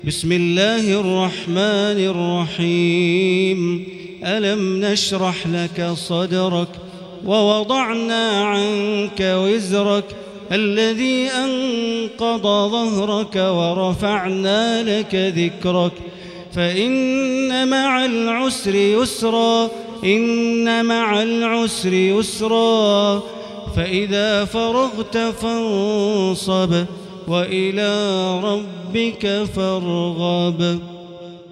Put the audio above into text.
بسم الله الرحمن الرحيم. ألم نشرح لك صدرك ووضعنا عنك وزرك الذي أنقض ظهرك ورفعنا لك ذكرك فإن مع العسر يسرا إن مع العسر يسرا فإذا فرغت فانصب وإلى ربك فارغب.